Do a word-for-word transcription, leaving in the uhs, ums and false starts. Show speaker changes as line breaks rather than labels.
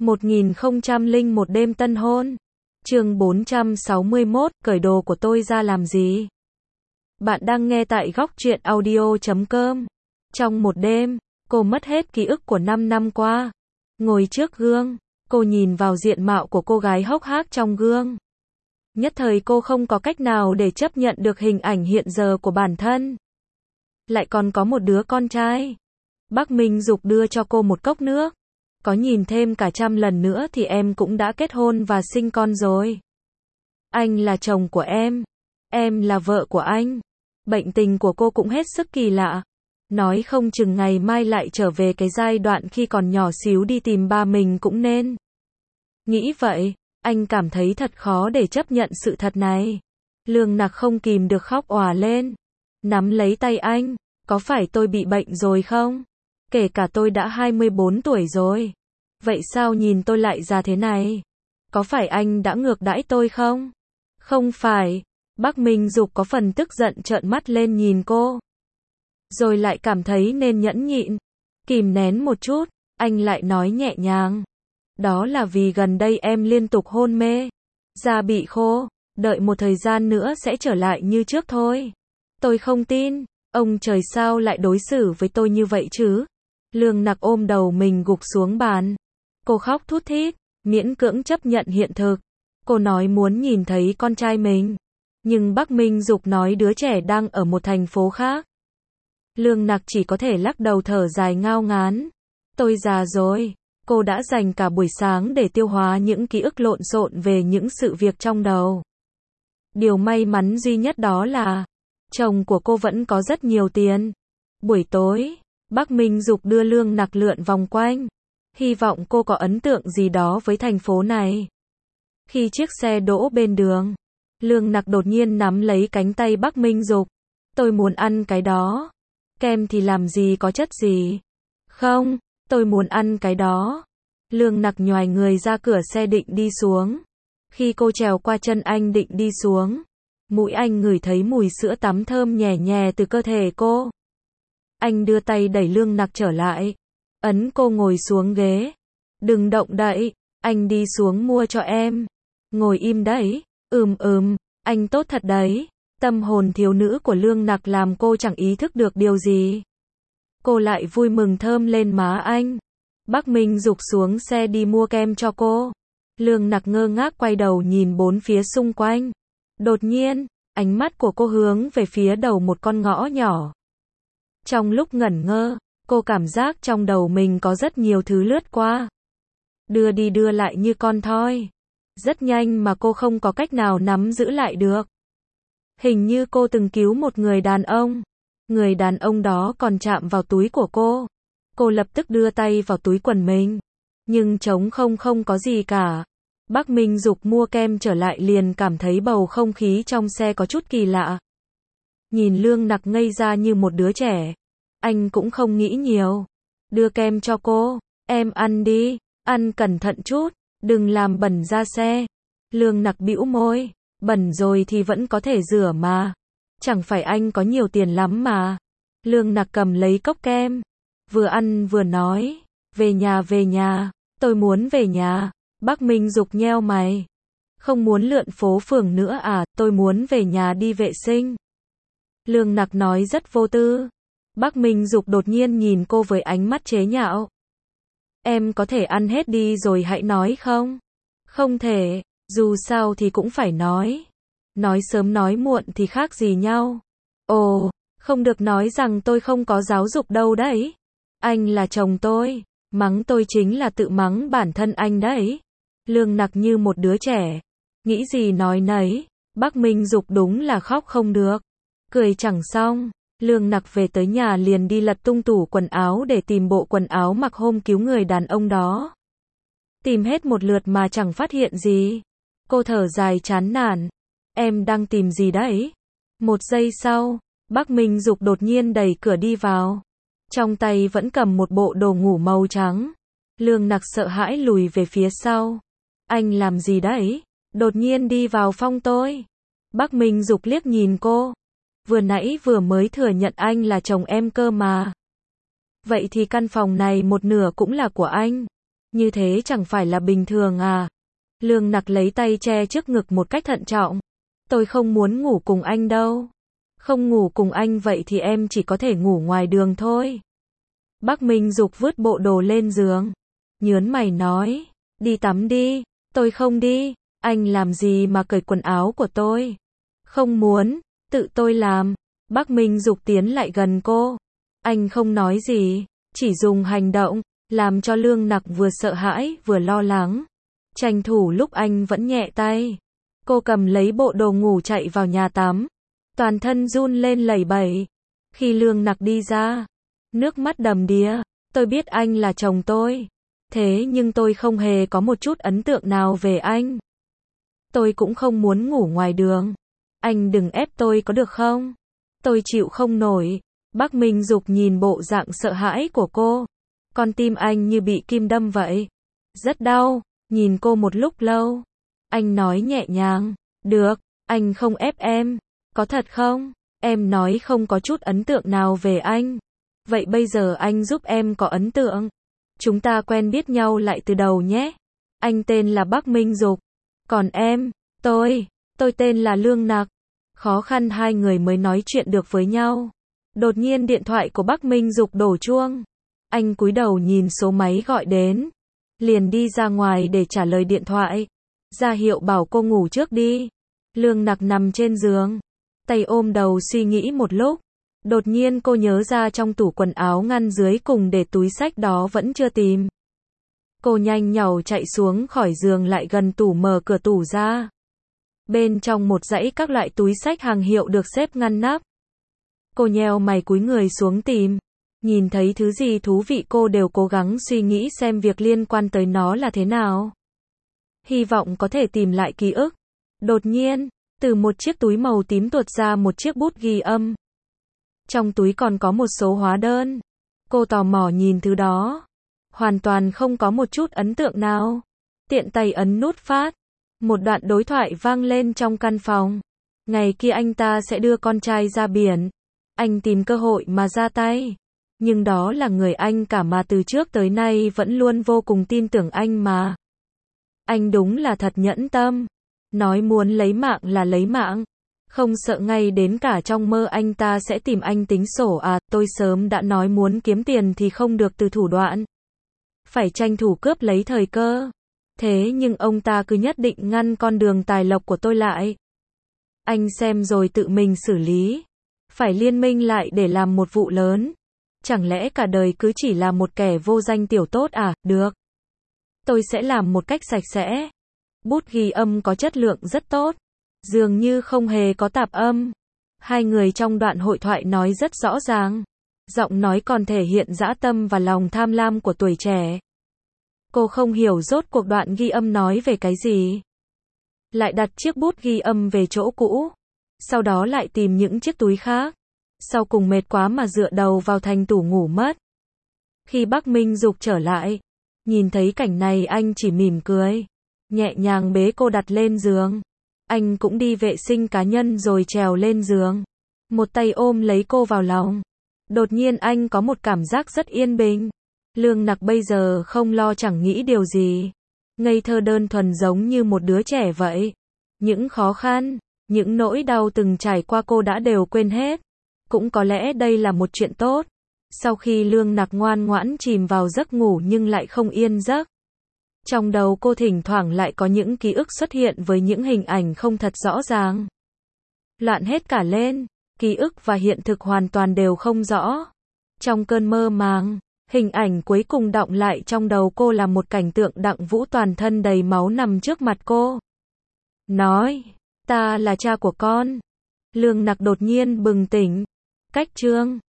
một nghìn không trăm lẻ một đêm tân hôn. Chương bốn trăm sáu mươi mốt, cởi đồ của tôi ra làm gì? Bạn đang nghe tại góc truyện audio chấm com. Trong một đêm, cô mất hết ký ức của năm năm qua. Ngồi trước gương, cô nhìn vào diện mạo của cô gái hốc hác trong gương. Nhất thời cô không có cách nào để chấp nhận được hình ảnh hiện giờ của bản thân. Lại còn có một đứa con trai. Bác Minh Dục đưa cho cô một cốc nước. Có nhìn thêm cả trăm lần nữa thì em cũng đã kết hôn và sinh con rồi. Anh là chồng của em. Em là vợ của anh. Bệnh tình của cô cũng hết sức kỳ lạ. Nói không chừng ngày mai lại trở về cái giai đoạn khi còn nhỏ xíu đi tìm ba mình cũng nên. Nghĩ vậy, anh cảm thấy thật khó để chấp nhận sự thật này. Lương Nặc không kìm được khóc òa lên. Nắm lấy tay anh, có phải tôi bị bệnh rồi không? Kể cả tôi đã hai mươi bốn tuổi rồi. Vậy sao nhìn tôi lại già thế này? Có phải anh đã ngược đãi tôi không? Không phải. Bác Minh Dục có phần tức giận trợn mắt lên nhìn cô. Rồi lại cảm thấy nên nhẫn nhịn. Kìm nén một chút, anh lại nói nhẹ nhàng. Đó là vì gần đây em liên tục hôn mê. Da bị khô, đợi một thời gian nữa sẽ trở lại như trước thôi. Tôi không tin, ông trời sao lại đối xử với tôi như vậy chứ? Lương Nặc ôm đầu mình gục xuống bàn. Cô khóc thút thít, miễn cưỡng chấp nhận hiện thực. Cô nói muốn nhìn thấy con trai mình. Nhưng bác Minh Dục nói đứa trẻ đang ở một thành phố khác. Lương Nặc chỉ có thể lắc đầu thở dài ngao ngán. Tôi già rồi. Cô đã dành cả buổi sáng để tiêu hóa những ký ức lộn xộn về những sự việc trong đầu. Điều may mắn duy nhất đó là chồng của cô vẫn có rất nhiều tiền. Buổi tối, bác Minh Dục đưa Lương Nặc lượn vòng quanh. Hy vọng cô có ấn tượng gì đó với thành phố này. Khi chiếc xe đỗ bên đường, Lương Nặc đột nhiên nắm lấy cánh tay bác Minh Dục. Tôi muốn ăn cái đó. Kem thì làm gì có chất gì. Không, tôi muốn ăn cái đó. Lương Nặc nhoài người ra cửa xe định đi xuống. Khi cô trèo qua chân anh định đi xuống, mũi anh ngửi thấy mùi sữa tắm thơm nhẹ nhẹ từ cơ thể cô. Anh đưa tay đẩy Lương Nặc trở lại. Ấn cô ngồi xuống ghế. Đừng động đậy, anh đi xuống mua cho em. Ngồi im đấy. Ừm ừm, anh tốt thật đấy. Tâm hồn thiếu nữ của Lương Nặc làm cô chẳng ý thức được điều gì. Cô lại vui mừng thơm lên má anh. Bác Minh Dục xuống xe đi mua kem cho cô. Lương Nặc ngơ ngác quay đầu nhìn bốn phía xung quanh. Đột nhiên, ánh mắt của cô hướng về phía đầu một con ngõ nhỏ. Trong lúc ngẩn ngơ, cô cảm giác trong đầu mình có rất nhiều thứ lướt qua. Đưa đi đưa lại như con thoi. Rất nhanh mà cô không có cách nào nắm giữ lại được. Hình như cô từng cứu một người đàn ông. Người đàn ông đó còn chạm vào túi của cô. Cô lập tức đưa tay vào túi quần mình. Nhưng trống không không có gì cả. Bác Minh Dục mua kem trở lại liền cảm thấy bầu không khí trong xe có chút kỳ lạ. Nhìn Lương Nặc ngây ra như một đứa trẻ. Anh cũng không nghĩ nhiều. Đưa kem cho cô. Em ăn đi. Ăn cẩn thận chút. Đừng làm bẩn da xe. Lương Nặc bĩu môi. Bẩn rồi thì vẫn có thể rửa mà. Chẳng phải anh có nhiều tiền lắm mà. Lương Nặc cầm lấy cốc kem. Vừa ăn vừa nói. Về nhà về nhà. Tôi muốn về nhà. Bác Minh Dục nheo mày. Không muốn lượn phố phường nữa à, tôi muốn về nhà đi vệ sinh. Lương Nặc nói rất vô tư. Bác Minh Dục đột nhiên nhìn cô với ánh mắt chế nhạo. Em có thể ăn hết đi rồi hãy nói không? Không thể, dù sao thì cũng phải nói. Nói sớm nói muộn thì khác gì nhau. Ồ, không được nói rằng tôi không có giáo dục đâu đấy. Anh là chồng tôi, mắng tôi chính là tự mắng bản thân anh đấy. Lương Nặc như một đứa trẻ, nghĩ gì nói nấy. Bác Minh Dục đúng là khóc không được. Cười chẳng xong, Lương Nặc về tới nhà liền đi lật tung tủ quần áo để tìm bộ quần áo mặc hôm cứu người đàn ông đó. Tìm hết một lượt mà chẳng phát hiện gì. Cô thở dài chán nản. Em đang tìm gì đấy? Một giây sau, bác Minh Dục đột nhiên đẩy cửa đi vào. Trong tay vẫn cầm một bộ đồ ngủ màu trắng. Lương Nặc sợ hãi lùi về phía sau. Anh làm gì đấy? Đột nhiên đi vào phòng tôi. Bác Minh Dục liếc nhìn cô. Vừa nãy vừa mới thừa nhận anh là chồng em cơ mà. Vậy thì căn phòng này một nửa cũng là của anh. Như thế chẳng phải là bình thường à? Lương Nặc lấy tay che trước ngực một cách thận trọng. Tôi không muốn ngủ cùng anh đâu. Không ngủ cùng anh vậy thì em chỉ có thể ngủ ngoài đường thôi. Bắc Minh Dục vứt bộ đồ lên giường. Nhớn mày nói, đi tắm đi. Tôi không đi. Anh làm gì mà cởi quần áo của tôi? Không muốn, tự tôi làm. Bắc Minh Dục tiến lại gần cô. Anh không nói gì, chỉ dùng hành động, làm cho Lương Nặc vừa sợ hãi vừa lo lắng. Tranh thủ lúc anh vẫn nhẹ tay. Cô cầm lấy bộ đồ ngủ chạy vào nhà tắm. Toàn thân run lên lẩy bẩy. Khi Lương Nặc đi ra, nước mắt đầm đìa. Tôi biết anh là chồng tôi. Thế nhưng tôi không hề có một chút ấn tượng nào về anh. Tôi cũng không muốn ngủ ngoài đường. Anh đừng ép tôi có được không? Tôi chịu không nổi. Bắc Minh Dục nhìn bộ dạng sợ hãi của cô. Con tim anh như bị kim đâm vậy. Rất đau. Nhìn cô một lúc lâu. Anh nói nhẹ nhàng. Được, anh không ép em. Có thật không? Em nói không có chút ấn tượng nào về anh. Vậy bây giờ anh giúp em có ấn tượng. Chúng ta quen biết nhau lại từ đầu nhé. Anh tên là Bắc Minh Dục. Còn em, tôi, tôi tên là Lương Nặc. Khó khăn hai người mới nói chuyện được với nhau. Đột nhiên điện thoại của Bắc Minh Dục đổ chuông. Anh cúi đầu nhìn số máy gọi đến. Liền đi ra ngoài để trả lời điện thoại. Ra hiệu bảo cô ngủ trước đi. Lương Nặc nằm trên giường. Tay ôm đầu suy nghĩ một lúc. Đột nhiên cô nhớ ra trong tủ quần áo ngăn dưới cùng để túi xách đó vẫn chưa tìm. Cô nhanh nhảu chạy xuống khỏi giường lại gần tủ mở cửa tủ ra. Bên trong một dãy các loại túi xách hàng hiệu được xếp ngăn nắp. Cô nheo mày cúi người xuống tìm. Nhìn thấy thứ gì thú vị cô đều cố gắng suy nghĩ xem việc liên quan tới nó là thế nào. Hy vọng có thể tìm lại ký ức. Đột nhiên, từ một chiếc túi màu tím tuột ra một chiếc bút ghi âm. Trong túi còn có một số hóa đơn. Cô tò mò nhìn thứ đó. Hoàn toàn không có một chút ấn tượng nào. Tiện tay ấn nút phát. Một đoạn đối thoại vang lên trong căn phòng. Ngày kia anh ta sẽ đưa con trai ra biển. Anh tìm cơ hội mà ra tay. Nhưng đó là người anh cả mà từ trước tới nay vẫn luôn vô cùng tin tưởng anh mà. Anh đúng là thật nhẫn tâm. Nói muốn lấy mạng là lấy mạng. Không sợ ngay đến cả trong mơ anh ta sẽ tìm anh tính sổ à, tôi sớm đã nói muốn kiếm tiền thì không được từ thủ đoạn. Phải tranh thủ cướp lấy thời cơ. Thế nhưng ông ta cứ nhất định ngăn con đường tài lộc của tôi lại. Anh xem rồi tự mình xử lý. Phải liên minh lại để làm một vụ lớn. Chẳng lẽ cả đời cứ chỉ là một kẻ vô danh tiểu tốt à, được. Tôi sẽ làm một cách sạch sẽ. Bút ghi âm có chất lượng rất tốt. Dường như không hề có tạp âm. Hai người trong đoạn hội thoại nói rất rõ ràng. Giọng nói còn thể hiện dã tâm và lòng tham lam của tuổi trẻ. Cô không hiểu rốt cuộc đoạn ghi âm nói về cái gì. Lại đặt chiếc bút ghi âm về chỗ cũ. Sau đó lại tìm những chiếc túi khác. Sau cùng mệt quá mà dựa đầu vào thành tủ ngủ mất. Khi Bắc Minh Dục trở lại, nhìn thấy cảnh này anh chỉ mỉm cười. Nhẹ nhàng bế cô đặt lên giường. Anh cũng đi vệ sinh cá nhân rồi trèo lên giường. Một tay ôm lấy cô vào lòng. Đột nhiên anh có một cảm giác rất yên bình. Lương Nặc bây giờ không lo chẳng nghĩ điều gì. Ngây thơ đơn thuần giống như một đứa trẻ vậy. Những khó khăn, những nỗi đau từng trải qua cô đã đều quên hết. Cũng có lẽ đây là một chuyện tốt. Sau khi Lương Nặc ngoan ngoãn chìm vào giấc ngủ nhưng lại không yên giấc. Trong đầu cô thỉnh thoảng lại có những ký ức xuất hiện với những hình ảnh không thật rõ ràng. Loạn hết cả lên, ký ức và hiện thực hoàn toàn đều không rõ. Trong cơn mơ màng, hình ảnh cuối cùng đọng lại trong đầu cô là một cảnh tượng Đặng Vũ toàn thân đầy máu nằm trước mặt cô. Nói, ta là cha của con. Lương Nặc đột nhiên bừng tỉnh. Cách chương